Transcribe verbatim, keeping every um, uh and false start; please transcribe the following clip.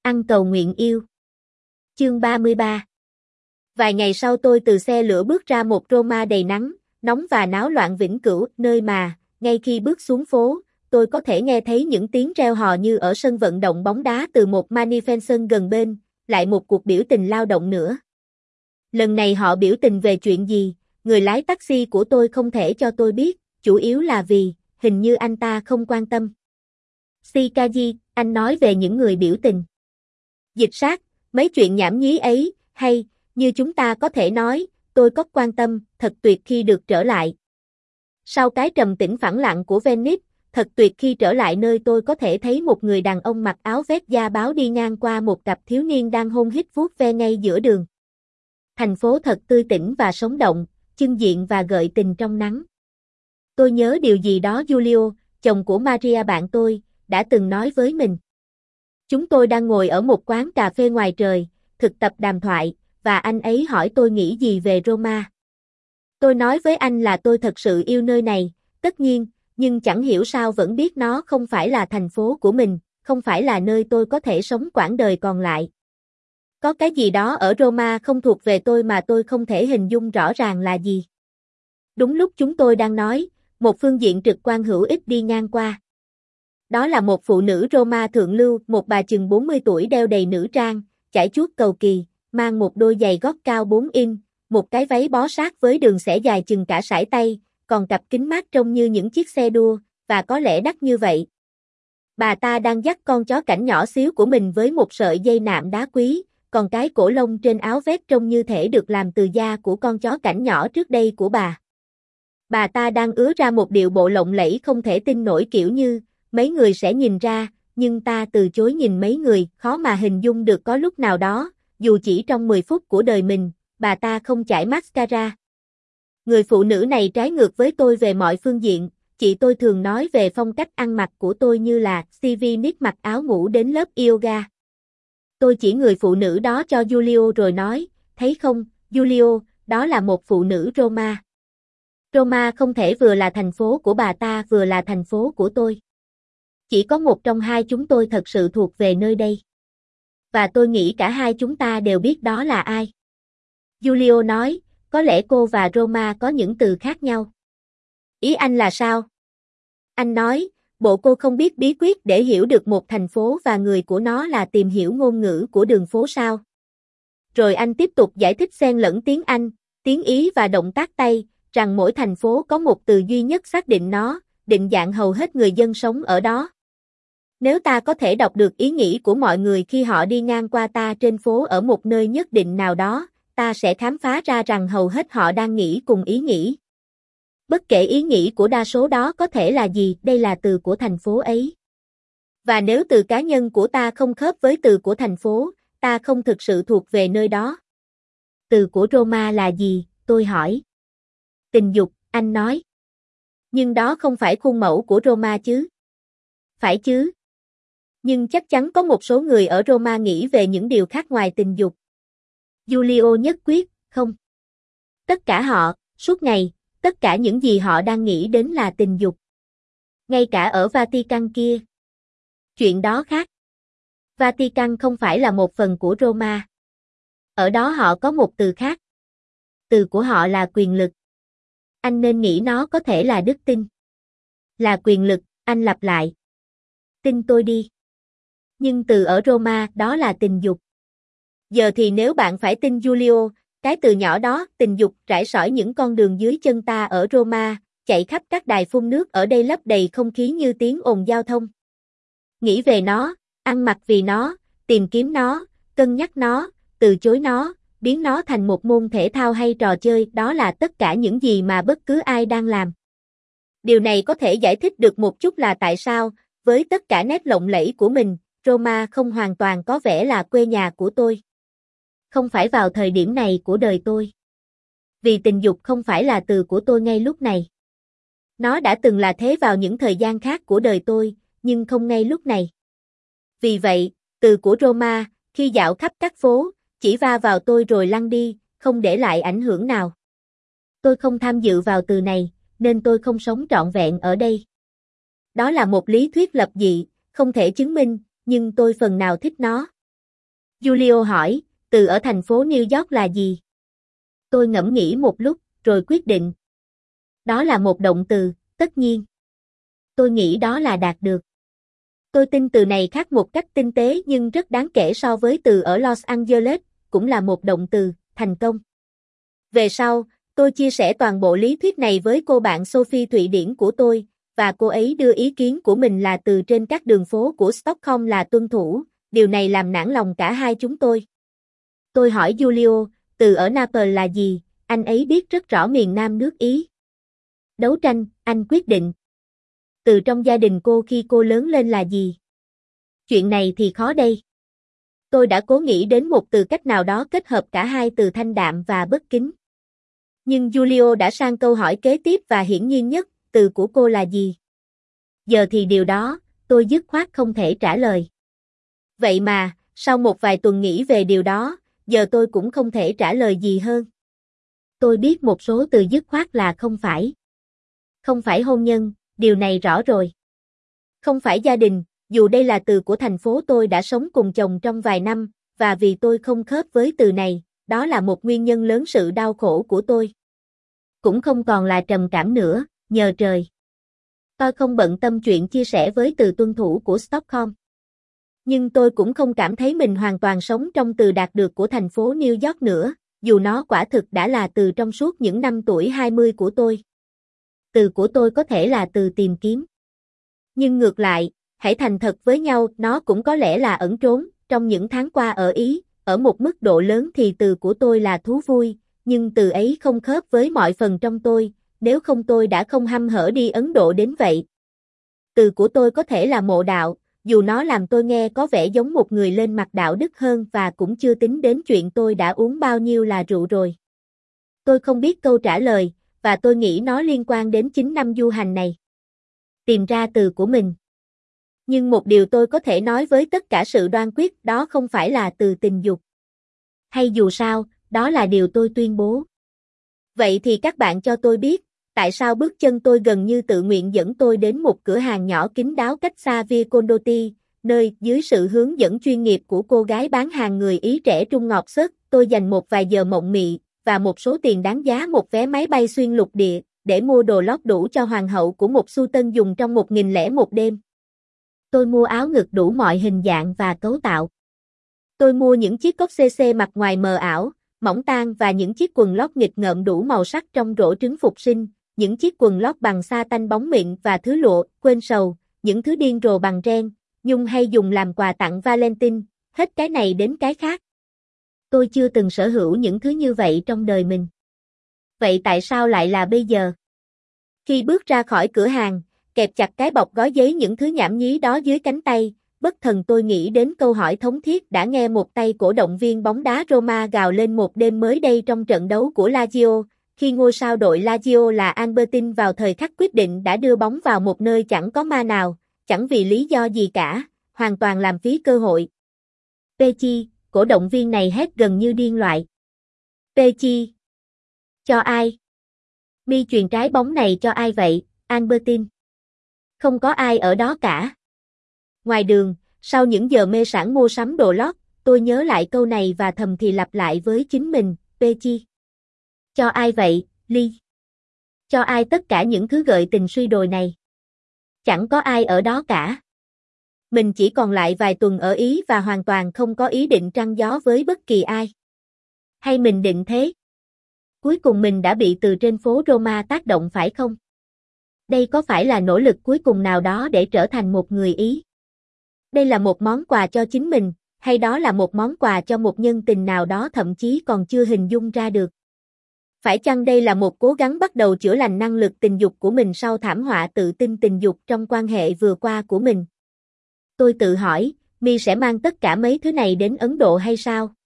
Ăn cầu nguyện yêu. Chương ba mươi ba. Vài ngày sau tôi từ xe lửa bước ra một Roma đầy nắng, nóng và náo loạn vĩnh cửu, nơi mà, ngay khi bước xuống phố, tôi có thể nghe thấy những tiếng reo hò như ở sân vận động bóng đá từ một manifestation gần bên, lại một cuộc biểu tình lao động nữa. Lần này họ biểu tình về chuyện gì, người lái taxi của tôi không thể cho tôi biết, chủ yếu là vì, hình như anh ta không quan tâm. Shikaji, anh nói về những người biểu tình. Dịch sát, mấy chuyện nhảm nhí ấy, hay, như chúng ta có thể nói, tôi có quan tâm, thật tuyệt khi được trở lại. Sau cái trầm tĩnh phẳng lặng của Venice, thật tuyệt khi trở lại nơi tôi có thể thấy một người đàn ông mặc áo vest da báo đi ngang qua một cặp thiếu niên đang hôn hít vuốt ve ngay giữa đường. Thành phố thật tươi tỉnh và sống động, chưng diện và gợi tình trong nắng. Tôi nhớ điều gì đó Giulio, chồng của Maria bạn tôi, đã từng nói với mình. Chúng tôi đang ngồi ở một quán cà phê ngoài trời, thực tập đàm thoại, và anh ấy hỏi tôi nghĩ gì về Roma. Tôi nói với anh là tôi thật sự yêu nơi này, tất nhiên, nhưng chẳng hiểu sao vẫn biết nó không phải là thành phố của mình, không phải là nơi tôi có thể sống quãng đời còn lại. Có cái gì đó ở Roma không thuộc về tôi mà tôi không thể hình dung rõ ràng là gì. Đúng lúc chúng tôi đang nói, một phương diện trực quan hữu ích đi ngang qua. Đó là một phụ nữ Roma thượng lưu, một bà chừng bốn mươi tuổi đeo đầy nữ trang, chải chuốt cầu kỳ, mang một đôi giày gót cao bốn inch, một cái váy bó sát với đường xẻ dài chừng cả sải tay, còn cặp kính mát trông như những chiếc xe đua, và có lẽ đắt như vậy. Bà ta đang dắt con chó cảnh nhỏ xíu của mình với một sợi dây nạm đá quý, còn cái cổ lông trên áo vest trông như thể được làm từ da của con chó cảnh nhỏ trước đây của bà. Bà ta đang ứa ra một điệu bộ lộng lẫy không thể tin nổi kiểu như, mấy người sẽ nhìn ra, nhưng ta từ chối nhìn mấy người, khó mà hình dung được có lúc nào đó, dù chỉ trong mười phút của đời mình, bà ta không chải mascara. Người phụ nữ này trái ngược với tôi về mọi phương diện, chị tôi thường nói về phong cách ăn mặc của tôi như là xê vê Nick mặc áo ngủ đến lớp yoga. Tôi chỉ người phụ nữ đó cho Giulio rồi nói, thấy không, Giulio, đó là một phụ nữ Roma. Roma không thể vừa là thành phố của bà ta vừa là thành phố của tôi. Chỉ có một trong hai chúng tôi thật sự thuộc về nơi đây. Và tôi nghĩ cả hai chúng ta đều biết đó là ai. Giulio nói, có lẽ cô và Roma có những từ khác nhau. Ý anh là sao? Anh nói, bộ cô không biết bí quyết để hiểu được một thành phố và người của nó là tìm hiểu ngôn ngữ của đường phố sao? Rồi anh tiếp tục giải thích xen lẫn tiếng Anh, tiếng Ý và động tác tay, rằng mỗi thành phố có một từ duy nhất xác định nó, định dạng hầu hết người dân sống ở đó. Nếu ta có thể đọc được ý nghĩ của mọi người khi họ đi ngang qua ta trên phố ở một nơi nhất định nào đó, ta sẽ khám phá ra rằng hầu hết họ đang nghĩ cùng ý nghĩ. Bất kể ý nghĩ của đa số đó có thể là gì, đây là từ của thành phố ấy. Và nếu từ cá nhân của ta không khớp với từ của thành phố, ta không thực sự thuộc về nơi đó. Từ của Roma là gì, tôi hỏi. Tình dục, anh nói. Nhưng đó không phải khuôn mẫu của Roma chứ? Phải chứ. Nhưng chắc chắn có một số người ở Roma nghĩ về những điều khác ngoài tình dục. Giulio nhất quyết, không. Tất cả họ, suốt ngày, tất cả những gì họ đang nghĩ đến là tình dục. Ngay cả ở Vatican kia. Chuyện đó khác. Vatican không phải là một phần của Roma. Ở đó họ có một từ khác. Từ của họ là quyền lực. Anh nên nghĩ nó có thể là đức tin. Là quyền lực, anh lặp lại. Tin tôi đi. Nhưng từ ở Roma đó là tình dục. Giờ thì nếu bạn phải tin Giulio, cái từ nhỏ đó, tình dục, rải rỏi những con đường dưới chân ta ở Roma, chạy khắp các đài phun nước ở đây lấp đầy không khí như tiếng ồn giao thông. Nghĩ về nó, ăn mặc vì nó, tìm kiếm nó, cân nhắc nó, từ chối nó, biến nó thành một môn thể thao hay trò chơi, đó là tất cả những gì mà bất cứ ai đang làm. Điều này có thể giải thích được một chút là tại sao, với tất cả nét lộng lẫy của mình, Roma không hoàn toàn có vẻ là quê nhà của tôi. Không phải vào thời điểm này của đời tôi. Vì tình dục không phải là từ của tôi ngay lúc này. Nó đã từng là thế vào những thời gian khác của đời tôi, nhưng không ngay lúc này. Vì vậy, từ của Roma, khi dạo khắp các phố, chỉ va vào tôi rồi lăn đi, không để lại ảnh hưởng nào. Tôi không tham dự vào từ này, nên tôi không sống trọn vẹn ở đây. Đó là một lý thuyết lập dị, không thể chứng minh, nhưng tôi phần nào thích nó. Julio hỏi, từ ở thành phố New York là gì? Tôi ngẫm nghĩ một lúc, rồi quyết định. Đó là một động từ, tất nhiên. Tôi nghĩ đó là đạt được. Tôi tin từ này khác một cách tinh tế nhưng rất đáng kể so với từ ở Los Angeles, cũng là một động từ, thành công. Về sau, tôi chia sẻ toàn bộ lý thuyết này với cô bạn Sophie Thụy Điển của tôi, và cô ấy đưa ý kiến của mình là từ trên các đường phố của Stockholm là tuân thủ, điều này làm nản lòng cả hai chúng tôi. Tôi hỏi Julio, từ ở Naples là gì, anh ấy biết rất rõ miền Nam nước Ý. Đấu tranh, anh quyết định. Từ trong gia đình cô khi cô lớn lên là gì? Chuyện này thì khó đây. Tôi đã cố nghĩ đến một từ cách nào đó kết hợp cả hai từ thanh đạm và bất kính. Nhưng Julio đã sang câu hỏi kế tiếp và hiển nhiên nhất, từ của cô là gì? Giờ thì điều đó, tôi dứt khoát không thể trả lời. Vậy mà, sau một vài tuần nghĩ về điều đó, giờ tôi cũng không thể trả lời gì hơn. Tôi biết một số từ dứt khoát là không phải. Không phải hôn nhân, điều này rõ rồi. Không phải gia đình, dù đây là từ của thành phố tôi đã sống cùng chồng trong vài năm, và vì tôi không khớp với từ này, đó là một nguyên nhân lớn sự đau khổ của tôi. Cũng không còn là trầm cảm nữa, nhờ trời. Tôi không bận tâm chuyện chia sẻ với từ tuân thủ của Stockholm. Nhưng tôi cũng không cảm thấy mình hoàn toàn sống trong từ đạt được của thành phố New York nữa, dù nó quả thực đã là từ trong suốt những năm tuổi hai mươi của tôi. Từ của tôi có thể là từ tìm kiếm. Nhưng ngược lại, hãy thành thật với nhau, nó cũng có lẽ là ẩn trốn. Trong những tháng qua ở Ý, ở một mức độ lớn thì từ của tôi là thú vui, nhưng từ ấy không khớp với mọi phần trong tôi, nếu không tôi đã không hăm hở đi Ấn Độ đến vậy. Từ của tôi có thể là mộ đạo, dù nó làm tôi nghe có vẻ giống một người lên mặt đạo đức hơn và cũng chưa tính đến chuyện tôi đã uống bao nhiêu là rượu rồi. Tôi không biết câu trả lời, và tôi nghĩ nó liên quan đến chín năm du hành này. Tìm ra từ của mình. Nhưng một điều tôi có thể nói với tất cả sự đoan quyết, đó không phải là từ tình dục. Hay dù sao, đó là điều tôi tuyên bố. Vậy thì các bạn cho tôi biết, tại sao bước chân tôi gần như tự nguyện dẫn tôi đến một cửa hàng nhỏ kín đáo cách xa Via Condotti, nơi, dưới sự hướng dẫn chuyên nghiệp của cô gái bán hàng người Ý trẻ trung ngọt xớt, tôi dành một vài giờ mộng mị, và một số tiền đáng giá một vé máy bay xuyên lục địa, để mua đồ lót đủ cho hoàng hậu của một xu tân dùng trong một nghìn lẻ một đêm. Tôi mua áo ngực đủ mọi hình dạng và cấu tạo. Tôi mua những chiếc cốc xê xê mặt ngoài mờ ảo, mỏng tang và những chiếc quần lót nghịch ngợm đủ màu sắc trong rổ trứng phục sinh, những chiếc quần lót bằng sa tanh bóng mịn và thứ lụa, quên sầu, những thứ điên rồ bằng ren, nhung hay dùng làm quà tặng Valentine, hết cái này đến cái khác. Tôi chưa từng sở hữu những thứ như vậy trong đời mình. Vậy tại sao lại là bây giờ? Khi bước ra khỏi cửa hàng, kẹp chặt cái bọc gói giấy những thứ nhảm nhí đó dưới cánh tay, bất thần tôi nghĩ đến câu hỏi thống thiết đã nghe một tay cổ động viên bóng đá Roma gào lên một đêm mới đây trong trận đấu của Lazio, khi ngôi sao đội Lazio là Albertini vào thời khắc quyết định đã đưa bóng vào một nơi chẳng có ma nào, chẳng vì lý do gì cả, hoàn toàn làm phí cơ hội. Pecci, cổ động viên này hét gần như điên loạn. Pecci. Cho ai? Mi chuyền trái bóng này cho ai vậy, Albertini? Không có ai ở đó cả. Ngoài đường, sau những giờ mê sảng mua sắm đồ lót, tôi nhớ lại câu này và thầm thì lặp lại với chính mình, Pecci. Cho ai vậy, Ly? Cho ai tất cả những thứ gợi tình suy đồi này? Chẳng có ai ở đó cả. Mình chỉ còn lại vài tuần ở Ý và hoàn toàn không có ý định trăng gió với bất kỳ ai. Hay mình định thế? Cuối cùng mình đã bị từ trên phố Roma tác động phải không? Đây có phải là nỗ lực cuối cùng nào đó để trở thành một người Ý? Đây là một món quà cho chính mình, hay đó là một món quà cho một nhân tình nào đó thậm chí còn chưa hình dung ra được? Phải chăng đây là một cố gắng bắt đầu chữa lành năng lực tình dục của mình sau thảm họa tự tin tình dục trong quan hệ vừa qua của mình? Tôi tự hỏi, Mi sẽ mang tất cả mấy thứ này đến Ấn Độ hay sao?